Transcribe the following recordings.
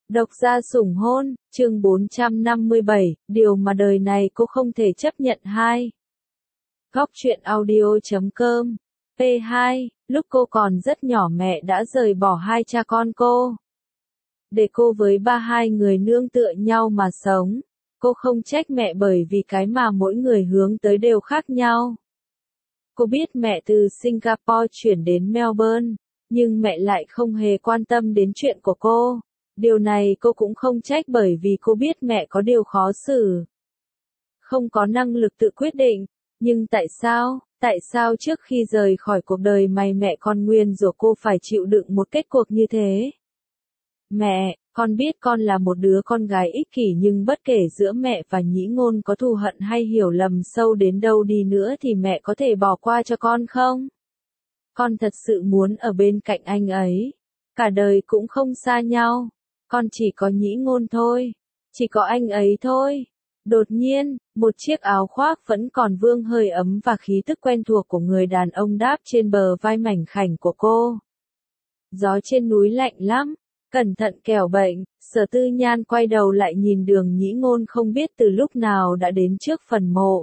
Độc gia sủng hôn, chương 457, điều mà đời này cô không thể chấp nhận 2. Góc truyện audio.com. P2, lúc cô còn rất nhỏ mẹ đã rời bỏ hai cha con cô. Để cô với hai người nương tựa nhau mà sống. Cô không trách mẹ bởi vì cái mà mỗi người hướng tới đều khác nhau. Cô biết mẹ từ Singapore chuyển đến Melbourne, nhưng mẹ lại không hề quan tâm đến chuyện của cô. Điều này cô cũng không trách bởi vì cô biết mẹ có điều khó xử. Không có năng lực tự quyết định, nhưng tại sao trước khi rời khỏi cuộc đời mẹ con nguyên rủa cô phải chịu đựng một kết cuộc như thế? Mẹ, con biết con là một đứa con gái ích kỷ nhưng bất kể giữa mẹ và Nhĩ Ngôn có thù hận hay hiểu lầm sâu đến đâu đi nữa thì mẹ có thể bỏ qua cho con không? Con thật sự muốn ở bên cạnh anh ấy. Cả đời cũng không xa nhau. Con chỉ có Nhĩ Ngôn thôi. Chỉ có anh ấy thôi. Đột nhiên, một chiếc áo khoác vẫn còn vương hơi ấm và khí tức quen thuộc của người đàn ông đáp trên bờ vai mảnh khảnh của cô. Gió trên núi lạnh lắm. Cẩn thận kẻo bệnh, Sở Tư Nhan quay đầu lại nhìn Đường Nhĩ Ngôn không biết từ lúc nào đã đến trước phần mộ.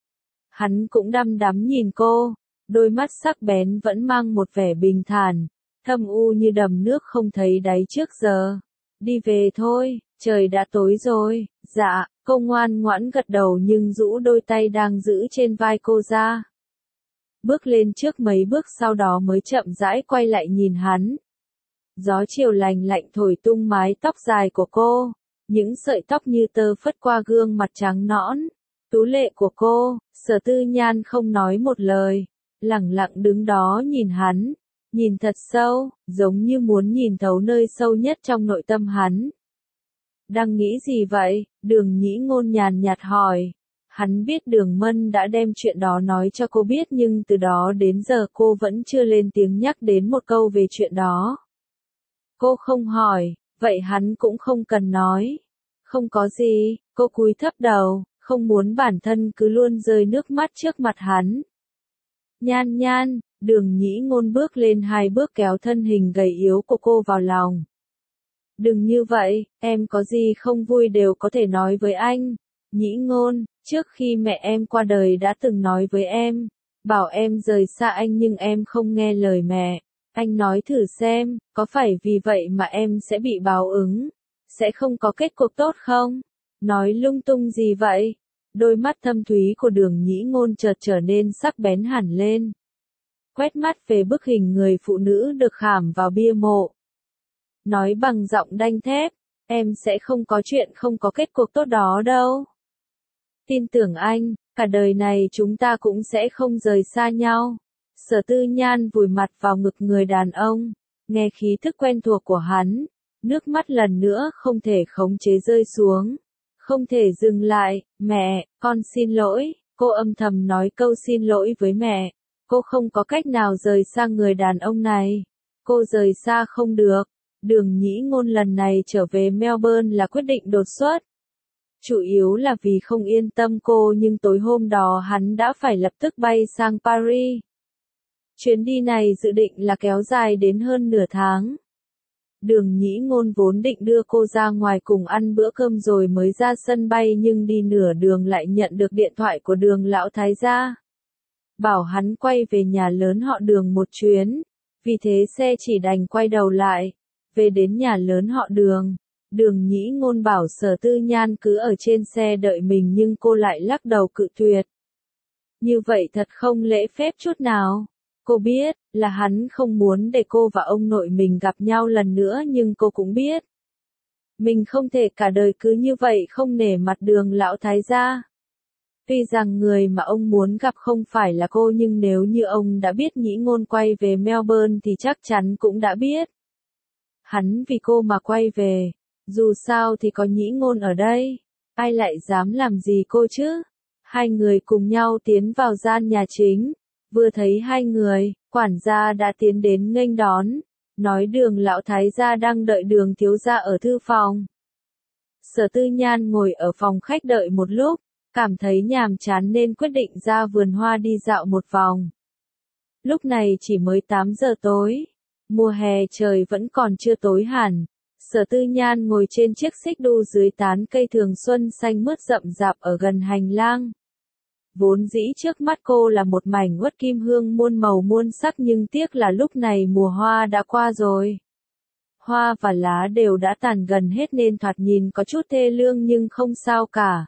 Hắn cũng đăm đắm nhìn cô, đôi mắt sắc bén vẫn mang một vẻ bình thản, thâm u như đầm nước không thấy đáy trước giờ. Đi về thôi, trời đã tối rồi. Dạ, cô ngoan ngoãn gật đầu nhưng rũ đôi tay đang giữ trên vai cô ra. Bước lên trước mấy bước sau đó mới chậm rãi quay lại nhìn hắn. Gió chiều lành lạnh thổi tung mái tóc dài của cô, những sợi tóc như tơ phất qua gương mặt trắng nõn, tú lệ của cô. Sở Tư Nhan không nói một lời, lẳng lặng đứng đó nhìn hắn, nhìn thật sâu, giống như muốn nhìn thấu nơi sâu nhất trong nội tâm hắn. Đang nghĩ gì vậy? Đường Nhĩ Ngôn nhàn nhạt hỏi. Hắn biết Đường Mân đã đem chuyện đó nói cho cô biết nhưng từ đó đến giờ cô vẫn chưa lên tiếng nhắc đến một câu về chuyện đó. Cô không hỏi, vậy hắn cũng không cần nói. Không có gì, cô cúi thấp đầu, không muốn bản thân cứ luôn rơi nước mắt trước mặt hắn. Nhan Nhan, Đường Nhĩ Ngôn bước lên 2 bước kéo thân hình gầy yếu của cô vào lòng. Đừng như vậy, em có gì không vui đều có thể nói với anh. Nhĩ Ngôn, trước khi mẹ em qua đời đã từng nói với em, bảo em rời xa anh nhưng em không nghe lời mẹ. Anh nói thử xem, có phải vì vậy mà em sẽ bị báo ứng? Sẽ không có kết cục tốt không? Nói lung tung gì vậy? Đôi mắt thâm thúy của Đường Nhĩ Ngôn chợt trở nên sắc bén hẳn lên. Quét mắt về bức hình người phụ nữ được khảm vào bia mộ. Nói bằng giọng đanh thép, em sẽ không có chuyện không có kết cục tốt đó đâu. Tin tưởng anh, cả đời này chúng ta cũng sẽ không rời xa nhau. Sở Tư Nhan vùi mặt vào ngực người đàn ông, nghe khí thức quen thuộc của hắn, nước mắt lần nữa không thể khống chế rơi xuống, không thể dừng lại. Mẹ, con xin lỗi, cô âm thầm nói câu xin lỗi với mẹ, cô không có cách nào rời xa người đàn ông này, cô rời xa không được. Đường Nhĩ Ngôn lần này trở về Melbourne là quyết định đột xuất. Chủ yếu là vì không yên tâm cô nhưng tối hôm đó hắn đã phải lập tức bay sang Paris. Chuyến đi này dự định là kéo dài đến hơn nửa tháng. Đường Nhĩ Ngôn vốn định đưa cô ra ngoài cùng ăn bữa cơm rồi mới ra sân bay nhưng đi nửa đường lại nhận được điện thoại của Đường lão thái gia. Bảo hắn quay về nhà lớn họ Đường một chuyến, vì thế xe chỉ đành quay đầu lại. Về đến nhà lớn họ Đường, Đường Nhĩ Ngôn bảo Sở Tư Nhan cứ ở trên xe đợi mình nhưng cô lại lắc đầu cự tuyệt. Như vậy thật không lễ phép chút nào. Cô biết, là hắn không muốn để cô và ông nội mình gặp nhau lần nữa nhưng cô cũng biết. Mình không thể cả đời cứ như vậy không nể mặt Đường lão thái gia. Tuy rằng người mà ông muốn gặp không phải là cô nhưng nếu như ông đã biết Nhĩ Ngôn quay về Melbourne thì chắc chắn cũng đã biết. Hắn vì cô mà quay về, dù sao thì có Nhĩ Ngôn ở đây, ai lại dám làm gì cô chứ? Hai người cùng nhau tiến vào gian nhà chính, vừa thấy hai người, quản gia đã tiến đến nghênh đón, nói Đường lão thái gia đang đợi Đường thiếu gia ở thư phòng. Sở Tư Nhan ngồi ở phòng khách đợi một lúc, cảm thấy nhàm chán nên quyết định ra vườn hoa đi dạo một vòng. Lúc này chỉ mới 8 giờ tối. Mùa hè trời vẫn còn chưa tối hẳn, Sở Tư Nhan ngồi trên chiếc xích đu dưới tán cây thường xuân xanh mướt rậm rạp ở gần hành lang. Vốn dĩ trước mắt cô là một mảnh uất kim hương muôn màu muôn sắc nhưng tiếc là lúc này mùa hoa đã qua rồi. Hoa và lá đều đã tàn gần hết nên thoạt nhìn có chút thê lương nhưng không sao cả.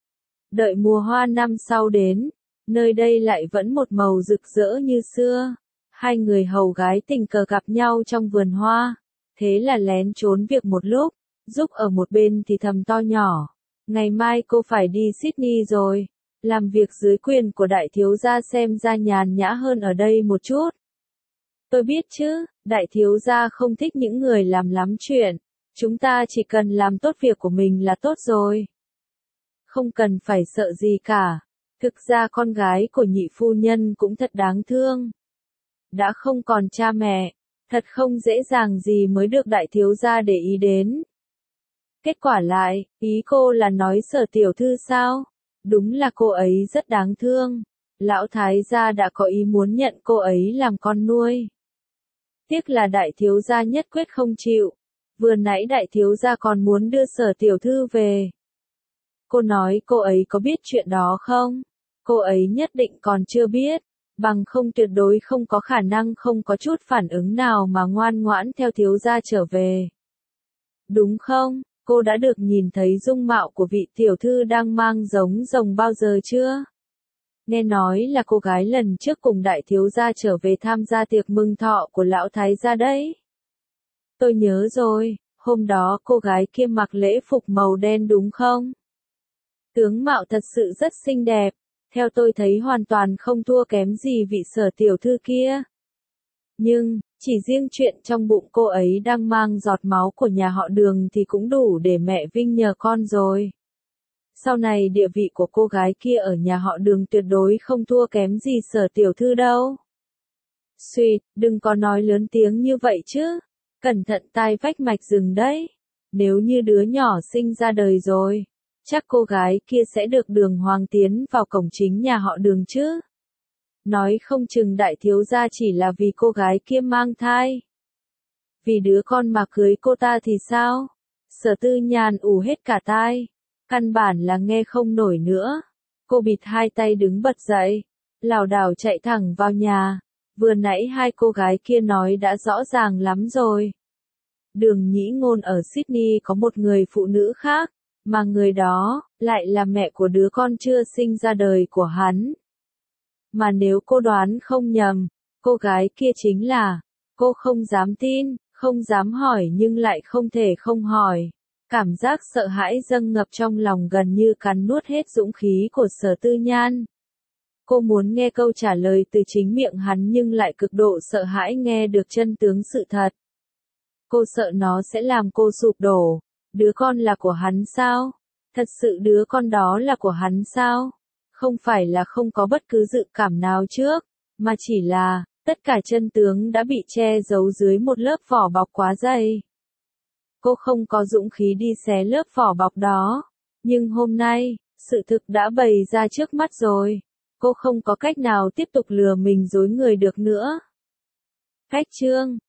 Đợi mùa hoa năm sau đến, nơi đây lại vẫn một màu rực rỡ như xưa. Hai người hầu gái tình cờ gặp nhau trong vườn hoa. Thế là lén trốn việc một lúc, Giúp ở một bên thì thầm to nhỏ. Ngày mai cô phải đi Sydney rồi. Làm việc dưới quyền của đại thiếu gia xem ra nhàn nhã hơn ở đây một chút. Tôi biết chứ, đại thiếu gia không thích những người làm lắm chuyện. Chúng ta chỉ cần làm tốt việc của mình là tốt rồi. Không cần phải sợ gì cả. Thực ra con gái của nhị phu nhân cũng thật đáng thương. Đã không còn cha mẹ, thật không dễ dàng gì mới được đại thiếu gia để ý đến. Kết quả lại, ý cô là nói Sở tiểu thư sao? Đúng là cô ấy rất đáng thương. Lão thái gia đã có ý muốn nhận cô ấy làm con nuôi. Tiếc là đại thiếu gia nhất quyết không chịu. Vừa nãy đại thiếu gia còn muốn đưa Sở tiểu thư về. Cô nói cô ấy có biết chuyện đó không? Cô ấy nhất định còn chưa biết. Bằng không tuyệt đối không có khả năng không có chút phản ứng nào mà ngoan ngoãn theo thiếu gia trở về. Đúng không? Cô đã được nhìn thấy dung mạo của vị tiểu thư đang mang giống rồng bao giờ chưa? Nghe nói là cô gái lần trước cùng đại thiếu gia trở về tham gia tiệc mừng thọ của lão thái gia đấy. Tôi nhớ rồi, hôm đó cô gái kia mặc lễ phục màu đen đúng không? Tướng mạo thật sự rất xinh đẹp, theo tôi thấy hoàn toàn không thua kém gì vị Sở tiểu thư kia. Nhưng, chỉ riêng chuyện trong bụng cô ấy đang mang giọt máu của nhà họ Đường thì cũng đủ để mẹ vinh nhờ con rồi. Sau này địa vị của cô gái kia ở nhà họ Đường tuyệt đối không thua kém gì Sở tiểu thư đâu. Suýt, đừng có nói lớn tiếng như vậy chứ. Cẩn thận tai vách mạch rừng đấy. Nếu như đứa nhỏ sinh ra đời rồi, chắc cô gái kia sẽ được Đường Hoàng tiến vào cổng chính nhà họ Đường chứ. Nói không chừng đại thiếu gia chỉ là vì cô gái kia mang thai. Vì đứa con mà cưới cô ta thì sao? Sở Tư Nhàn ù hết cả tai. Căn bản là nghe không nổi nữa. Cô bịt hai tay đứng bật dậy. Lảo đảo chạy thẳng vào nhà. Vừa nãy hai cô gái kia nói đã rõ ràng lắm rồi. Đường Nhĩ Ngôn ở Sydney có một người phụ nữ khác. Mà người đó, lại là mẹ của đứa con chưa sinh ra đời của hắn. Mà nếu cô đoán không nhầm, cô gái kia chính là, cô không dám tin, không dám hỏi nhưng lại không thể không hỏi. Cảm giác sợ hãi dâng ngập trong lòng gần như cắn nuốt hết dũng khí của Sở Tư Nhan. Cô muốn nghe câu trả lời từ chính miệng hắn nhưng lại cực độ sợ hãi nghe được chân tướng sự thật. Cô sợ nó sẽ làm cô sụp đổ. Đứa con là của hắn sao? Thật sự đứa con đó là của hắn sao? Không phải là không có bất cứ dự cảm nào trước, mà chỉ là, tất cả chân tướng đã bị che giấu dưới một lớp vỏ bọc quá dày. Cô không có dũng khí đi xé lớp vỏ bọc đó, nhưng hôm nay, sự thực đã bày ra trước mắt rồi. Cô không có cách nào tiếp tục lừa mình dối người được nữa. Cách chương